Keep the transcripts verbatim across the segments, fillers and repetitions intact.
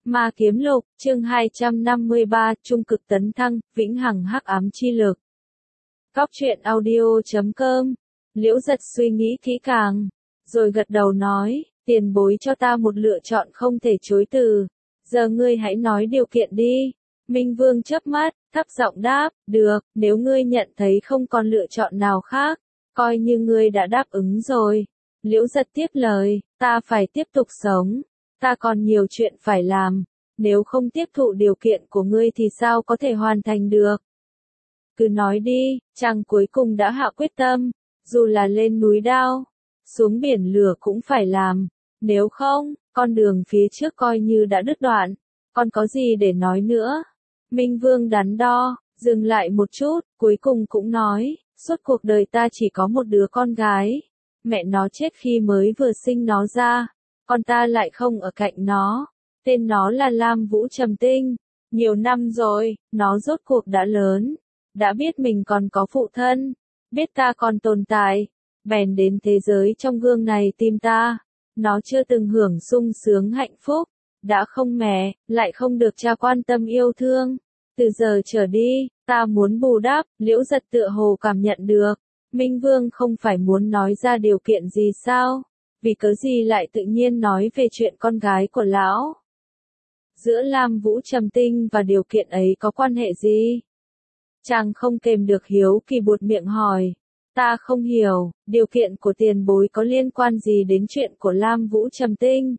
Ma Kiếm Lục, chương hai trăm năm mươi ba, Trung cực tấn thăng, vĩnh hằng hắc ám chi lực. Góc truyện audio chấm com. Liễu Giật suy nghĩ kỹ càng, rồi gật đầu nói, tiền bối cho ta một lựa chọn không thể chối từ. Giờ ngươi hãy nói điều kiện đi. Minh Vương chớp mắt, thấp giọng đáp, được, nếu ngươi nhận thấy không còn lựa chọn nào khác, coi như ngươi đã đáp ứng rồi. Liễu Giật tiếp lời, ta phải tiếp tục sống. Ta còn nhiều chuyện phải làm, nếu không tiếp thụ điều kiện của ngươi thì sao có thể hoàn thành được? Cứ nói đi, chàng cuối cùng đã hạ quyết tâm, dù là lên núi đao, xuống biển lửa cũng phải làm, nếu không, con đường phía trước coi như đã đứt đoạn, còn có gì để nói nữa? Minh Vương đắn đo, dừng lại một chút, cuối cùng cũng nói, suốt cuộc đời ta chỉ có một đứa con gái, mẹ nó chết khi mới vừa sinh nó ra. Còn ta lại không ở cạnh nó, tên nó là Lam Vũ Trầm Tinh, nhiều năm rồi, nó rốt cuộc đã lớn, đã biết mình còn có phụ thân, biết ta còn tồn tại, bèn đến thế giới trong gương này tìm ta, nó chưa từng hưởng sung sướng hạnh phúc, đã không mẹ, lại không được cha quan tâm yêu thương, từ giờ trở đi, ta muốn bù đắp. Liễu Giật tựa hồ cảm nhận được, Minh Vương không phải muốn nói ra điều kiện gì sao? Vì cớ gì lại tự nhiên nói về chuyện con gái của lão? Giữa Lam Vũ Trầm Tinh và điều kiện ấy có quan hệ gì? Chàng không kềm được hiếu kỳ buột miệng hỏi. Ta không hiểu, điều kiện của tiền bối có liên quan gì đến chuyện của Lam Vũ Trầm Tinh?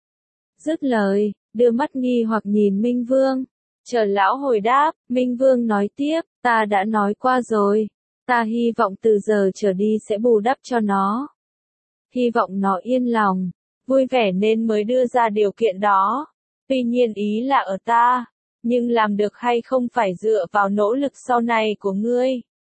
Dứt lời, đưa mắt nghi hoặc nhìn Minh Vương. Chờ lão hồi đáp, Minh Vương nói tiếp, ta đã nói qua rồi. Ta hy vọng từ giờ trở đi sẽ bù đắp cho nó. Hy vọng nó yên lòng, vui vẻ nên mới đưa ra điều kiện đó. Tuy nhiên ý là ở ta, nhưng làm được hay không phải dựa vào nỗ lực sau này của ngươi.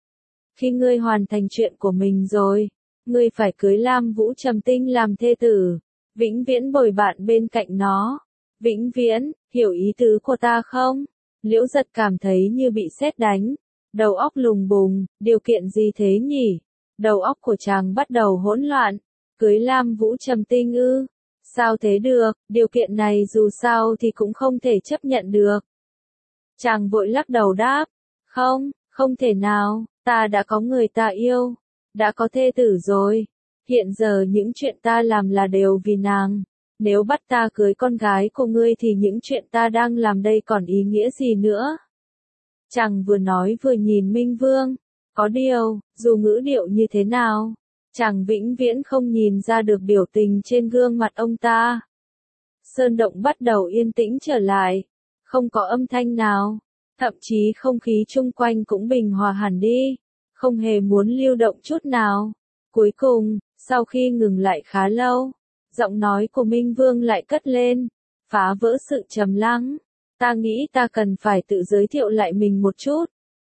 Khi ngươi hoàn thành chuyện của mình rồi, ngươi phải cưới Lam Vũ Trầm Tinh làm thê tử, vĩnh viễn bồi bạn bên cạnh nó. Vĩnh viễn, hiểu ý tứ của ta không? Liễu Giật cảm thấy như bị sét đánh, đầu óc lùng bùng, điều kiện gì thế nhỉ? Đầu óc của chàng bắt đầu hỗn loạn. Cưới Lam Vũ Trầm Tinh ư? Sao thế được, điều kiện này dù sao thì cũng không thể chấp nhận được. Chàng vội lắc đầu đáp, không, không thể nào, ta đã có người ta yêu, đã có thê tử rồi. Hiện giờ những chuyện ta làm là đều vì nàng. Nếu bắt ta cưới con gái của ngươi thì những chuyện ta đang làm đây còn ý nghĩa gì nữa? Chàng vừa nói vừa nhìn Minh Vương. Có điều, dù ngữ điệu như thế nào, chàng vĩnh viễn không nhìn ra được biểu tình trên gương mặt ông ta. Sơn động bắt đầu yên tĩnh trở lại, không có âm thanh nào, thậm chí không khí chung quanh cũng bình hòa hẳn đi, không hề muốn lưu động chút nào. Cuối cùng, sau khi ngừng lại khá lâu, giọng nói của Minh Vương lại cất lên, phá vỡ sự trầm lắng. Ta nghĩ ta cần phải tự giới thiệu lại mình một chút.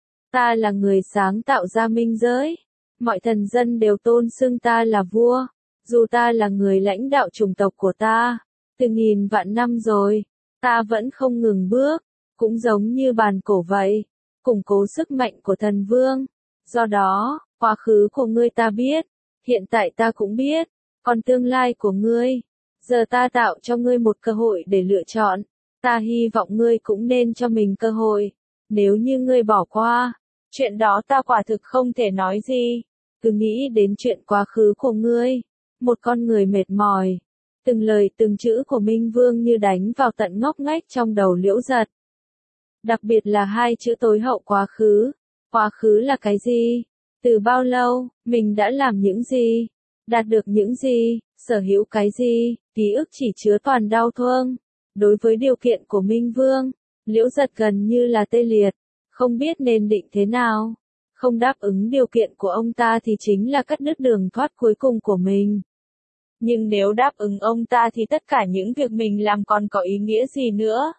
Ta là người sáng tạo ra minh giới. Mọi thần dân đều tôn xưng ta là vua, dù ta là người lãnh đạo chủng tộc của ta, từ nghìn vạn năm rồi, ta vẫn không ngừng bước, cũng giống như bàn cổ vậy, củng cố sức mạnh của thần vương. Do đó, quá khứ của ngươi ta biết, hiện tại ta cũng biết, còn tương lai của ngươi, giờ ta tạo cho ngươi một cơ hội để lựa chọn, ta hy vọng ngươi cũng nên cho mình cơ hội, nếu như ngươi bỏ qua, chuyện đó ta quả thực không thể nói gì. Cứ nghĩ đến chuyện quá khứ của ngươi, một con người mệt mỏi. Từng lời từng chữ của Minh Vương như đánh vào tận ngóc ngách trong đầu Liễu Giật. Đặc biệt là hai chữ tối hậu quá khứ. Quá khứ là cái gì? Từ bao lâu, mình đã làm những gì? Đạt được những gì? Sở hữu cái gì? Ký ức chỉ chứa toàn đau thương. Đối với điều kiện của Minh Vương, Liễu Giật gần như là tê liệt, không biết nên định thế nào. Không đáp ứng điều kiện của ông ta thì chính là cắt đứt đường thoát cuối cùng của mình. Nhưng nếu đáp ứng ông ta thì tất cả những việc mình làm còn có ý nghĩa gì nữa?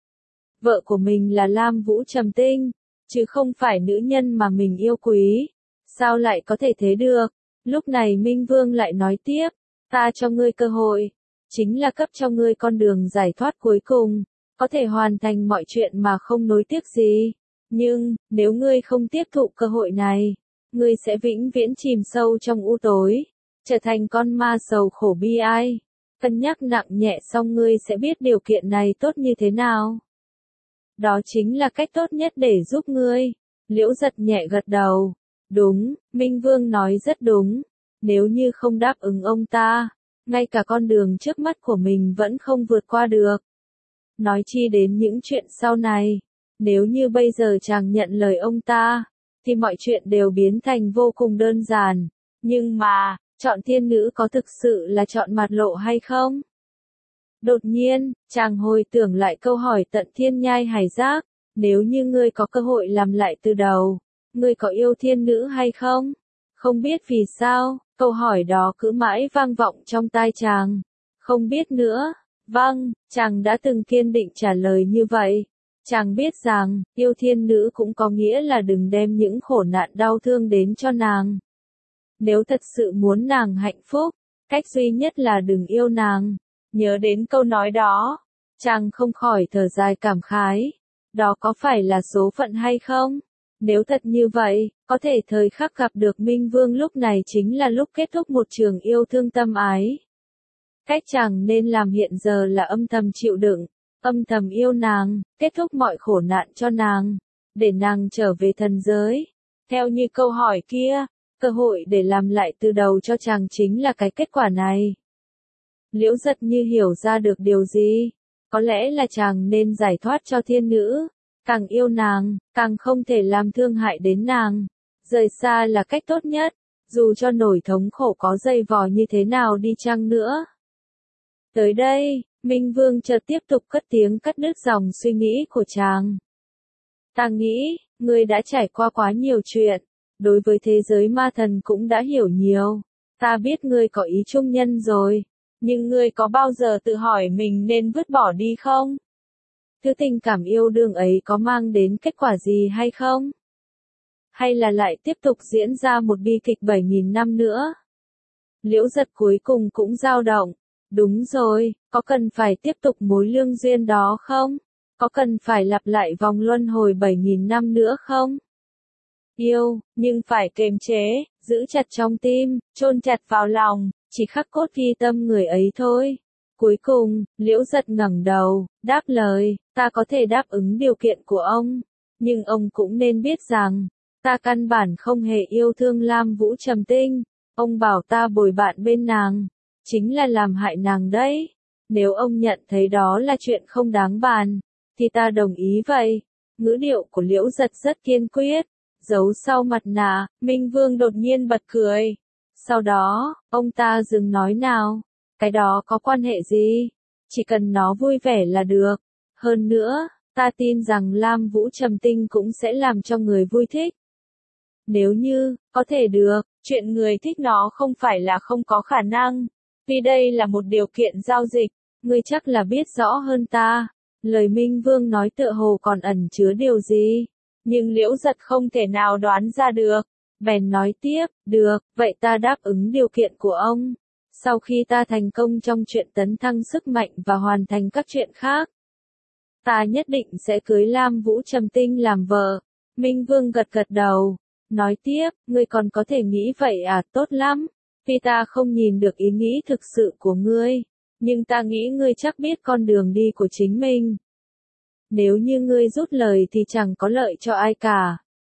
Vợ của mình là Lam Vũ Trầm Tinh, chứ không phải nữ nhân mà mình yêu quý. Sao lại có thể thế được? Lúc này Minh Vương lại nói tiếp, ta cho ngươi cơ hội, chính là cấp cho ngươi con đường giải thoát cuối cùng, có thể hoàn thành mọi chuyện mà không nối tiếc gì. Nhưng, nếu ngươi không tiếp thụ cơ hội này, ngươi sẽ vĩnh viễn chìm sâu trong u tối, trở thành con ma sầu khổ bi ai. Cân nhắc nặng nhẹ xong ngươi sẽ biết điều kiện này tốt như thế nào. Đó chính là cách tốt nhất để giúp ngươi. Liễu Giật nhẹ gật đầu. Đúng, Minh Vương nói rất đúng. Nếu như không đáp ứng ông ta, ngay cả con đường trước mắt của mình vẫn không vượt qua được. Nói chi đến những chuyện sau này. Nếu như bây giờ chàng nhận lời ông ta, thì mọi chuyện đều biến thành vô cùng đơn giản. Nhưng mà, chọn thiên nữ có thực sự là chọn mặt lộ hay không? Đột nhiên, chàng hồi tưởng lại câu hỏi tận thiên nhai hải giác. Nếu như ngươi có cơ hội làm lại từ đầu, ngươi có yêu thiên nữ hay không? Không biết vì sao, câu hỏi đó cứ mãi vang vọng trong tai chàng. Không biết nữa. Vâng, chàng đã từng kiên định trả lời như vậy. Chàng biết rằng, yêu thiên nữ cũng có nghĩa là đừng đem những khổ nạn đau thương đến cho nàng. Nếu thật sự muốn nàng hạnh phúc, cách duy nhất là đừng yêu nàng. Nhớ đến câu nói đó, chàng không khỏi thở dài cảm khái. Đó có phải là số phận hay không? Nếu thật như vậy, có thể thời khắc gặp được Minh Vương lúc này chính là lúc kết thúc một trường yêu thương tâm ái. Cách chàng nên làm hiện giờ là âm thầm chịu đựng, âm thầm yêu nàng, kết thúc mọi khổ nạn cho nàng, để nàng trở về thần giới. Theo như câu hỏi kia, cơ hội để làm lại từ đầu cho chàng chính là cái kết quả này. Liễu Giật như hiểu ra được điều gì, có lẽ là chàng nên giải thoát cho thiên nữ, càng yêu nàng, càng không thể làm thương hại đến nàng, rời xa là cách tốt nhất, dù cho nỗi thống khổ có dày vò như thế nào đi chăng nữa. Tới đây, Minh Vương chợt tiếp tục cất tiếng cắt đứt dòng suy nghĩ của chàng. Ta nghĩ, ngươi đã trải qua quá nhiều chuyện, đối với thế giới ma thần cũng đã hiểu nhiều, ta biết ngươi có ý trung nhân rồi, nhưng ngươi có bao giờ tự hỏi mình nên vứt bỏ đi không? Thứ tình cảm yêu đương ấy có mang đến kết quả gì hay không? Hay là lại tiếp tục diễn ra một bi kịch bảy nghìn năm nữa? Liễu Giật cuối cùng cũng dao động. Đúng rồi, có cần phải tiếp tục mối lương duyên đó không? Có cần phải lặp lại vòng luân hồi bảy nghìn năm nữa không? Yêu, nhưng phải kiềm chế, giữ chặt trong tim, chôn chặt vào lòng, chỉ khắc cốt ghi tâm người ấy thôi. Cuối cùng, Liễu Giật ngẩng đầu, đáp lời, ta có thể đáp ứng điều kiện của ông, nhưng ông cũng nên biết rằng, ta căn bản không hề yêu thương Lam Vũ Trầm Tinh, ông bảo ta bồi bạn bên nàng, chính là làm hại nàng đấy. Nếu ông nhận thấy đó là chuyện không đáng bàn, thì ta đồng ý vậy. Ngữ điệu của Liễu Giật rất kiên quyết, giấu sau mặt nạ, Minh Vương đột nhiên bật cười. Sau đó, ông ta dừng nói nào, cái đó có quan hệ gì? Chỉ cần nó vui vẻ là được. Hơn nữa, ta tin rằng Lam Vũ Trầm Tinh cũng sẽ làm cho người vui thích. Nếu như, có thể được, chuyện người thích nó không phải là không có khả năng. Vì đây là một điều kiện giao dịch, ngươi chắc là biết rõ hơn ta. Lời Minh Vương nói tựa hồ còn ẩn chứa điều gì, nhưng Liễu Giật không thể nào đoán ra được. Bèn nói tiếp, được, vậy ta đáp ứng điều kiện của ông. Sau khi ta thành công trong chuyện tấn thăng sức mạnh và hoàn thành các chuyện khác, ta nhất định sẽ cưới Lam Vũ Trầm Tinh làm vợ. Minh Vương gật gật đầu, nói tiếp, ngươi còn có thể nghĩ vậy à, tốt lắm. Vì ta không nhìn được ý nghĩ thực sự của ngươi, nhưng ta nghĩ ngươi chắc biết con đường đi của chính mình. Nếu như ngươi rút lời thì chẳng có lợi cho ai cả.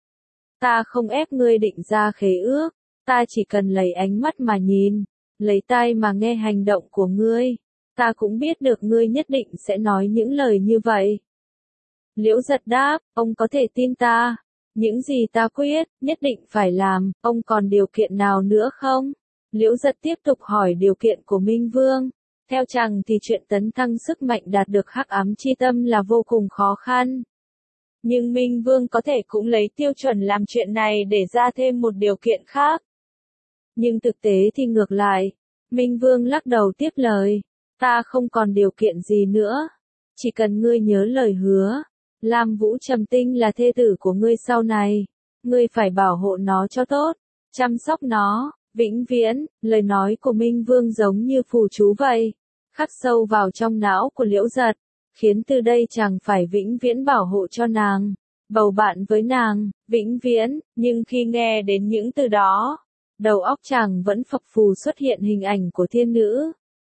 Ta không ép ngươi định ra khế ước, ta chỉ cần lấy ánh mắt mà nhìn, lấy tai mà nghe hành động của ngươi. Ta cũng biết được ngươi nhất định sẽ nói những lời như vậy. Liễu Giật đáp, ông có thể tin ta. Những gì ta quyết, nhất định phải làm, ông còn điều kiện nào nữa không? Liễu Giật tiếp tục hỏi điều kiện của Minh Vương. Theo chàng thì chuyện tấn thăng sức mạnh đạt được hắc ám chi tâm là vô cùng khó khăn. Nhưng Minh Vương có thể cũng lấy tiêu chuẩn làm chuyện này để ra thêm một điều kiện khác. Nhưng thực tế thì ngược lại. Minh Vương lắc đầu tiếp lời. Ta không còn điều kiện gì nữa. Chỉ cần ngươi nhớ lời hứa. Lam Vũ Trầm Tinh là thê tử của ngươi sau này. Ngươi phải bảo hộ nó cho tốt. Chăm sóc nó. Vĩnh viễn, lời nói của Minh Vương giống như phù chú vậy. Khắc sâu vào trong não của Liễu Giật. Khiến từ đây chàng phải vĩnh viễn bảo hộ cho nàng. Bầu bạn với nàng, vĩnh viễn, nhưng khi nghe đến những từ đó, đầu óc chàng vẫn phập phù xuất hiện hình ảnh của thiên nữ.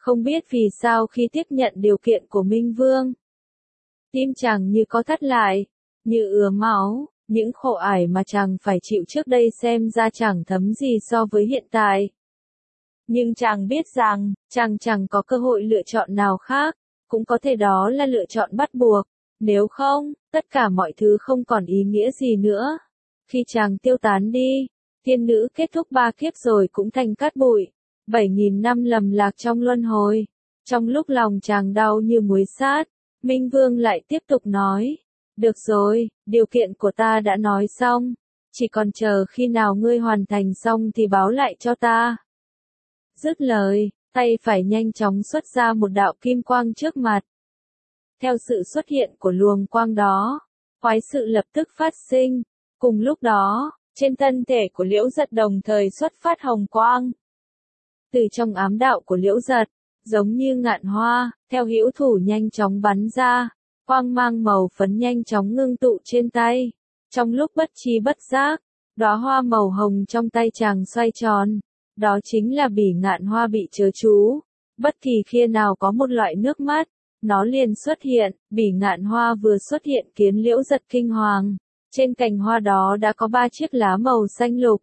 Không biết vì sao khi tiếp nhận điều kiện của Minh Vương, tim chàng như có thắt lại, như ứa máu, những khổ ải mà chàng phải chịu trước đây xem ra chẳng thấm gì so với hiện tại. Nhưng chàng biết rằng, chàng chẳng có cơ hội lựa chọn nào khác, cũng có thể đó là lựa chọn bắt buộc, nếu không, tất cả mọi thứ không còn ý nghĩa gì nữa. Khi chàng tiêu tán đi, thiên nữ kết thúc ba kiếp rồi cũng thành cát bụi, bảy nghìn năm lầm lạc trong luân hồi. Trong lúc lòng chàng đau như muối sát, Minh Vương lại tiếp tục nói, được rồi, điều kiện của ta đã nói xong, chỉ còn chờ khi nào ngươi hoàn thành xong thì báo lại cho ta. Dứt lời, tay phải nhanh chóng xuất ra một đạo kim quang trước mặt. Theo sự xuất hiện của luồng quang đó, khoái sự lập tức phát sinh. Cùng lúc đó, trên thân thể của Liễu Giật đồng thời xuất phát hồng quang. Từ trong ám đạo của Liễu Giật, giống như ngạn hoa, theo hữu thủ nhanh chóng bắn ra, quang mang màu phấn nhanh chóng ngưng tụ trên tay. Trong lúc bất tri bất giác, đóa hoa màu hồng trong tay chàng xoay tròn. Đó chính là bỉ ngạn hoa bị chớ chú. Bất kỳ khi nào có một loại nước mắt, nó liền xuất hiện. Bỉ ngạn hoa vừa xuất hiện khiến Liễu Giật kinh hoàng. Trên cành hoa đó đã có ba chiếc lá màu xanh lục.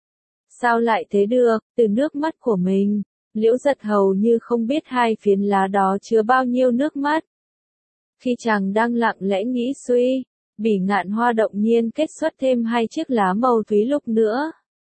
Sao lại thế được? Từ nước mắt của mình, Liễu Giật hầu như không biết hai phiến lá đó chứa bao nhiêu nước mắt. Khi chàng đang lặng lẽ nghĩ suy, bỉ ngạn hoa động nhiên kết xuất thêm hai chiếc lá màu thúy lục nữa.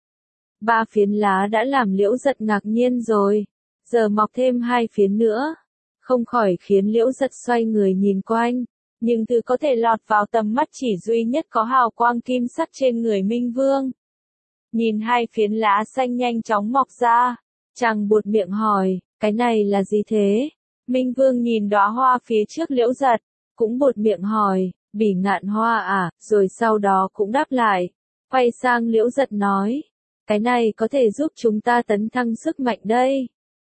Ba phiến lá đã làm Liễu Giật ngạc nhiên rồi, giờ mọc thêm hai phiến nữa, không khỏi khiến Liễu Giật xoay người nhìn quanh, nhưng thứ có thể lọt vào tầm mắt chỉ duy nhất có hào quang kim sắc trên người Minh Vương. Nhìn hai phiến lá xanh nhanh chóng mọc ra, chàng buột miệng hỏi, cái này là gì thế? Minh Vương nhìn đóa hoa phía trước Liễu Giật, cũng buột miệng hỏi, bỉ ngạn hoa à, rồi sau đó cũng đáp lại, quay sang Liễu Giật nói, cái này có thể giúp chúng ta tấn thăng sức mạnh đây.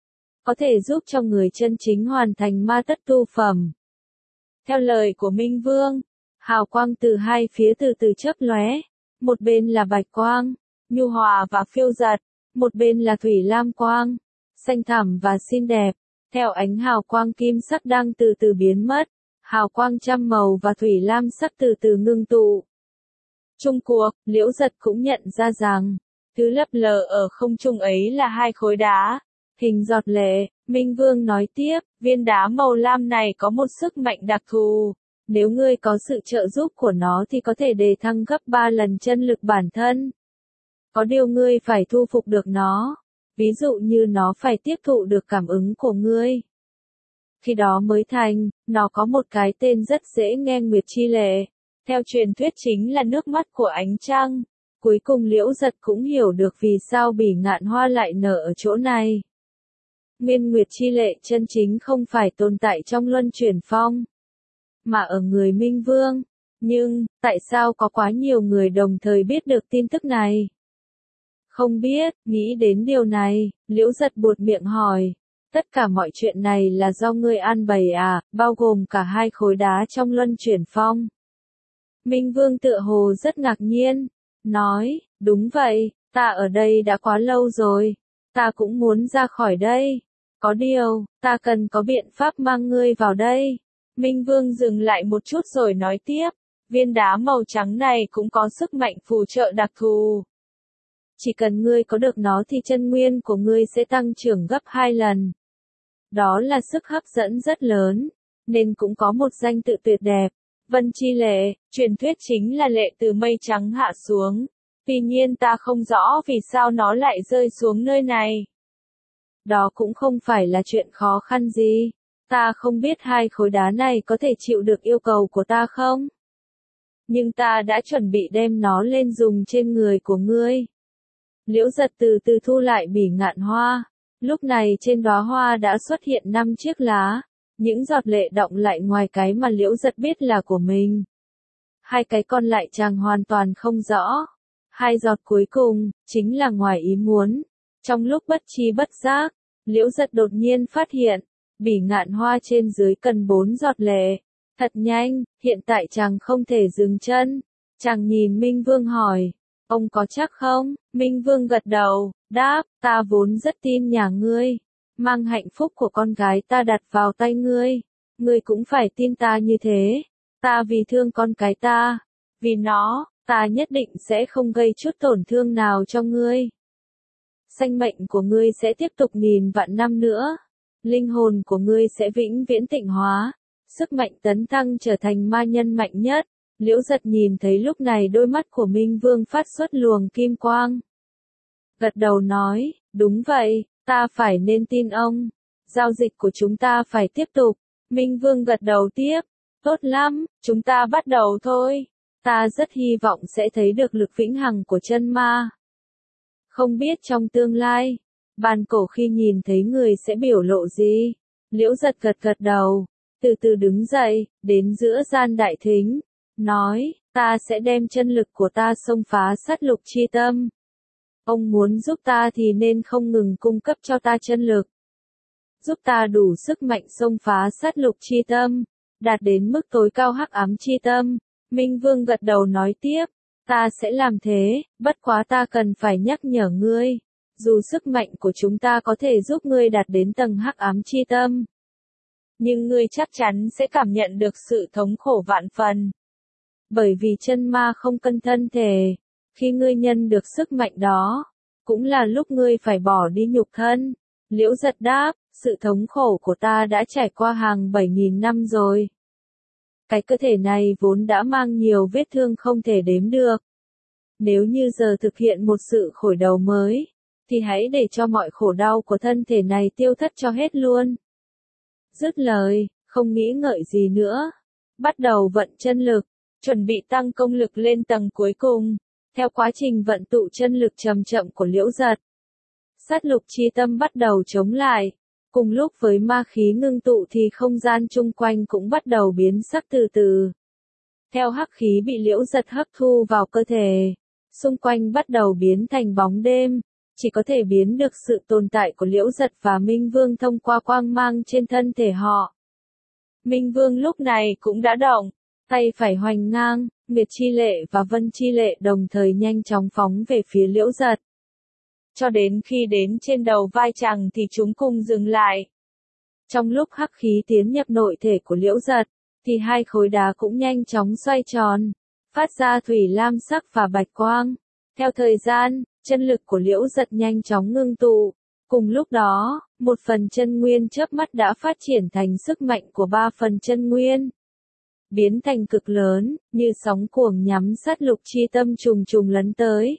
Có thể giúp cho người chân chính hoàn thành ma tất tu phẩm. Theo lời của Minh Vương, hào quang từ hai phía từ từ chớp lóe, một bên là bạch quang, nhu hòa và phiêu dật, một bên là thủy lam quang, xanh thẳm và xinh đẹp. Theo ánh hào quang kim sắc đang từ từ biến mất, hào quang trăm màu và thủy lam sắc từ từ ngưng tụ. Chung cuộc, Liễu Giật cũng nhận ra rằng, thứ lấp lờ ở không trung ấy là hai khối đá, hình giọt lệ. Minh Vương nói tiếp, viên đá màu lam này có một sức mạnh đặc thù, nếu ngươi có sự trợ giúp của nó thì có thể đề thăng gấp ba lần chân lực bản thân. Có điều ngươi phải thu phục được nó, ví dụ như nó phải tiếp thụ được cảm ứng của ngươi. Khi đó mới thành, nó có một cái tên rất dễ nghe, Nguyệt Chi Lệ, theo truyền thuyết chính là nước mắt của ánh trăng. Cuối cùng Liễu Giật cũng hiểu được vì sao bỉ ngạn hoa lại nở ở chỗ này. Nguyên Nguyệt Chi Lệ chân chính không phải tồn tại trong luân chuyển phong, mà ở người Minh Vương. Nhưng, tại sao có quá nhiều người đồng thời biết được tin tức này? Không biết, nghĩ đến điều này, Liễu Giật buột miệng hỏi, tất cả mọi chuyện này là do ngươi an bày à, bao gồm cả hai khối đá trong luân chuyển phong. Minh Vương tựa hồ rất ngạc nhiên, nói, đúng vậy, ta ở đây đã quá lâu rồi, ta cũng muốn ra khỏi đây. Có điều, ta cần có biện pháp mang ngươi vào đây. Minh Vương dừng lại một chút rồi nói tiếp, viên đá màu trắng này cũng có sức mạnh phù trợ đặc thù. Chỉ cần ngươi có được nó thì chân nguyên của ngươi sẽ tăng trưởng gấp hai lần. Đó là sức hấp dẫn rất lớn, nên cũng có một danh tự tuyệt đẹp. Vân Chi Lệ, truyền thuyết chính là lệ từ mây trắng hạ xuống. Tuy nhiên ta không rõ vì sao nó lại rơi xuống nơi này. Đó cũng không phải là chuyện khó khăn gì. Ta không biết hai khối đá này có thể chịu được yêu cầu của ta không? Nhưng ta đã chuẩn bị đem nó lên dùng trên người của ngươi. Liễu Giật từ từ thu lại bỉ ngạn hoa. Lúc này trên đóa hoa đã xuất hiện năm chiếc lá. Những giọt lệ đọng lại ngoài cái mà Liễu Giật biết là của mình. Hai cái còn lại chàng hoàn toàn không rõ. Hai giọt cuối cùng, chính là ngoài ý muốn. Trong lúc bất tri bất giác, Liễu Giật đột nhiên phát hiện, bỉ ngạn hoa trên dưới cần bốn giọt lệ. Thật nhanh, hiện tại chàng không thể dừng chân. Chàng nhìn Minh Vương hỏi, ông có chắc không? Minh Vương gật đầu, đáp, ta vốn rất tin nhà ngươi. mang hạnh phúc của con gái ta đặt vào tay ngươi. Ngươi cũng phải tin ta như thế. Ta vì thương con cái ta, vì nó, ta nhất định sẽ không gây chút tổn thương nào cho ngươi. Sanh mệnh của ngươi sẽ tiếp tục nghìn vạn năm nữa. Linh hồn của ngươi sẽ vĩnh viễn tịnh hóa. Sức mạnh tấn thăng trở thành ma nhân mạnh nhất. Liễu Giật nhìn thấy lúc này đôi mắt của Minh Vương phát xuất luồng kim quang. Gật đầu nói, đúng vậy, ta phải nên tin ông. Giao dịch của chúng ta phải tiếp tục. Minh Vương gật đầu tiếp, tốt lắm, chúng ta bắt đầu thôi. Ta rất hy vọng sẽ thấy được lực vĩnh hằng của chân ma. Không biết trong tương lai, bàn cổ khi nhìn thấy người sẽ biểu lộ gì? Liễu Giật gật gật đầu, từ từ đứng dậy, đến giữa gian đại thính, nói, ta sẽ đem chân lực của ta xông phá sát lục chi tâm. Ông muốn giúp ta thì nên không ngừng cung cấp cho ta chân lực. Giúp ta đủ sức mạnh xông phá sát lục chi tâm, đạt đến mức tối cao hắc ám chi tâm. Minh Vương gật đầu nói tiếp, ta sẽ làm thế, bất quá ta cần phải nhắc nhở ngươi, dù sức mạnh của chúng ta có thể giúp ngươi đạt đến tầng hắc ám chi tâm, nhưng ngươi chắc chắn sẽ cảm nhận được sự thống khổ vạn phần. Bởi vì chân ma không cân thân thể, khi ngươi nhân được sức mạnh đó, cũng là lúc ngươi phải bỏ đi nhục thân. Liễu Giật đáp, sự thống khổ của ta đã trải qua hàng bảy nghìn năm rồi. Cái cơ thể này vốn đã mang nhiều vết thương không thể đếm được. Nếu như giờ thực hiện một sự khởi đầu mới, thì hãy để cho mọi khổ đau của thân thể này tiêu thất cho hết luôn. Dứt lời, không nghĩ ngợi gì nữa. Bắt đầu vận chân lực, chuẩn bị tăng công lực lên tầng cuối cùng. Theo quá trình vận tụ chân lực chậm chậm của Liễu Giật, sát lục chi tâm bắt đầu chống lại. Cùng lúc với ma khí ngưng tụ thì không gian chung quanh cũng bắt đầu biến sắc từ từ. Theo hắc khí bị Liễu Giật hấp thu vào cơ thể, xung quanh bắt đầu biến thành bóng đêm, chỉ có thể biến được sự tồn tại của Liễu Giật và Minh Vương thông qua quang mang trên thân thể họ. Minh Vương lúc này cũng đã động, tay phải hoành ngang, Nguyệt Chi Lệ và Vân Chi Lệ đồng thời nhanh chóng phóng về phía Liễu Giật. Cho đến khi đến trên đầu vai chàng thì chúng cùng dừng lại. Trong lúc hắc khí tiến nhập nội thể của Liễu Giật, thì hai khối đá cũng nhanh chóng xoay tròn, phát ra thủy lam sắc và bạch quang. Theo thời gian, chân lực của Liễu Giật nhanh chóng ngưng tụ. Cùng lúc đó, một phần chân nguyên chớp mắt đã phát triển thành sức mạnh của ba phần chân nguyên. Biến thành cực lớn, như sóng cuồng nhắm sát lục chi tâm trùng trùng lấn tới.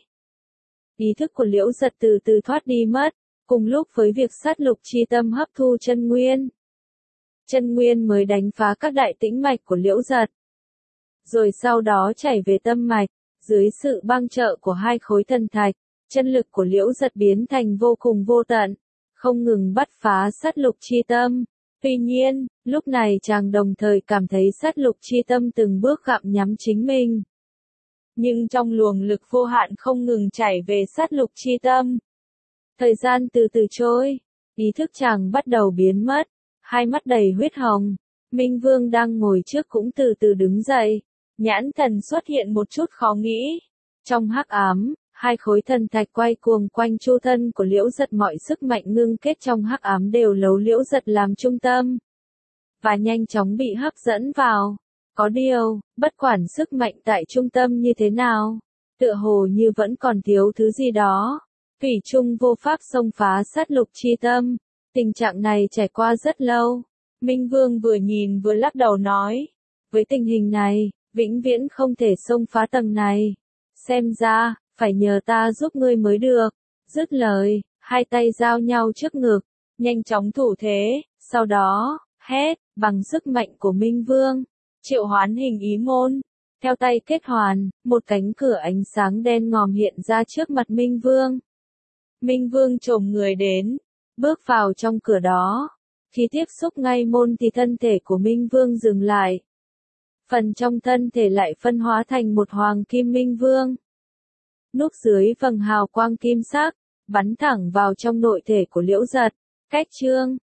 Ý thức của Liễu Giật từ từ thoát đi mất, cùng lúc với việc sát lục chi tâm hấp thu chân nguyên. Chân nguyên mới đánh phá các đại tĩnh mạch của Liễu Giật. Rồi sau đó chảy về tâm mạch, dưới sự bang trợ của hai khối thần thạch, chân lực của Liễu Giật biến thành vô cùng vô tận, không ngừng bắt phá sát lục chi tâm. Tuy nhiên, lúc này chàng đồng thời cảm thấy sát lục chi tâm từng bước gặm nhắm chính mình. Nhưng trong luồng lực vô hạn không ngừng chảy về sát lục chi tâm. Thời gian từ từ trôi, ý thức chàng bắt đầu biến mất, hai mắt đầy huyết hồng. Minh Vương đang ngồi trước cũng từ từ đứng dậy, nhãn thần xuất hiện một chút khó nghĩ. Trong hắc ám, hai khối thần thạch quay cuồng quanh chu thân của Liễu Giật, mọi sức mạnh ngưng kết trong hắc ám đều lấy Liễu Giật làm trung tâm, và nhanh chóng bị hấp dẫn vào. Có điều, bất quản sức mạnh tại trung tâm như thế nào, tựa hồ như vẫn còn thiếu thứ gì đó. Thủy chung vô pháp xông phá sát lục chi tâm. Tình trạng này trải qua rất lâu. Minh Vương vừa nhìn vừa lắc đầu nói, với tình hình này, vĩnh viễn không thể xông phá tầng này. Xem ra, phải nhờ ta giúp ngươi mới được. Dứt lời, hai tay giao nhau trước ngực, nhanh chóng thủ thế, sau đó, hét, bằng sức mạnh của Minh Vương. Triệu hoán hình ý môn. Theo tay kết hoàn, một cánh cửa ánh sáng đen ngòm hiện ra trước mặt Minh Vương. Minh Vương chồm người đến, bước vào trong cửa đó. Khi tiếp xúc ngay môn thì thân thể của Minh Vương dừng lại. Phần trong thân thể lại phân hóa thành một hoàng kim Minh Vương. Núp dưới vầng hào quang kim sắc, bắn thẳng vào trong nội thể của Liễu Giật. Cách chương